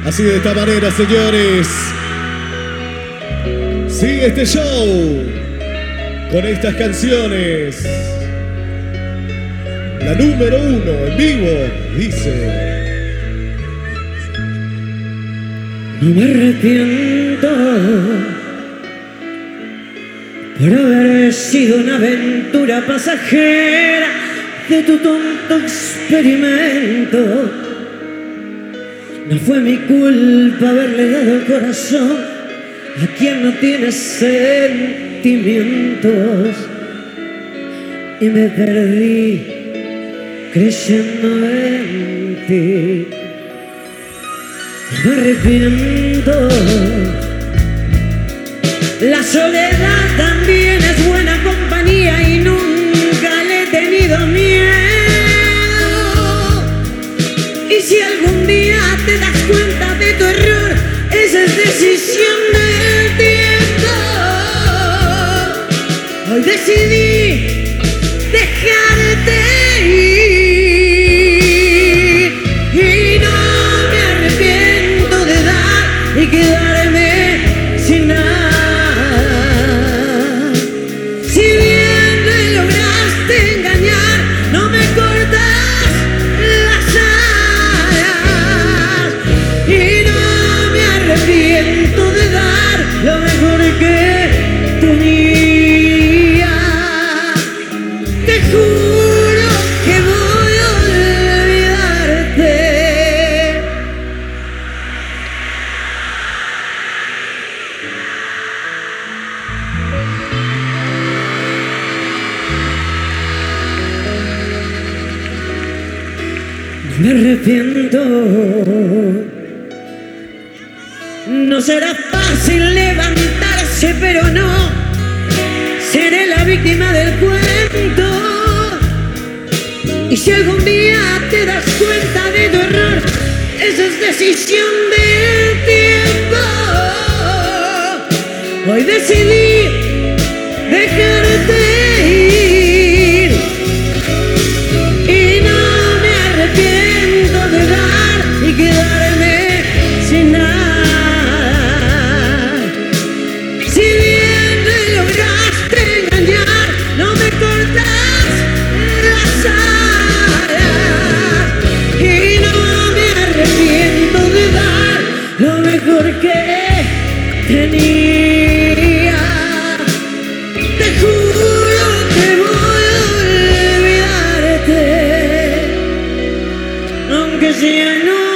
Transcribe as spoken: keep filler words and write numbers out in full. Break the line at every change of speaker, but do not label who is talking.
Así de esta manera, señores, sigue este show con estas canciones. La número uno en vivo dice:
no me arrepiento por haber sido una aventura pasajera de tu tonto experimento. No fue mi culpa haberle dado el corazón a quien no tiene sentimientos, y me perdí creyendo en ti. No me arrepiento. La soledad también es buena compañía y nunca le he tenido miedo. Y si algún día te das cuenta de tu error, esa es decisión del tiempo. Hoy decidí dejarte ir y no me arrepiento de dar y quedarme sin nada. Si bien me lograste engañar, no me cortas las alas y no me arrepiento de dar lo mejor que tenía. Te juro que voy a olvidarte. No me arrepiento. No será fácil levantarse, pero no seré la víctima del cuento. Y si algún día te das cuenta de tu error, esa es decisión del tiempo. Hoy decidí dejarte ir y no me arrepiento de dar y quedarme sin nada. Si bien me lograste engañar, no me cortas las alas y no me arrepiento de dar lo mejor que tenía. Te juro que voy a olvidarte, aunque sea no.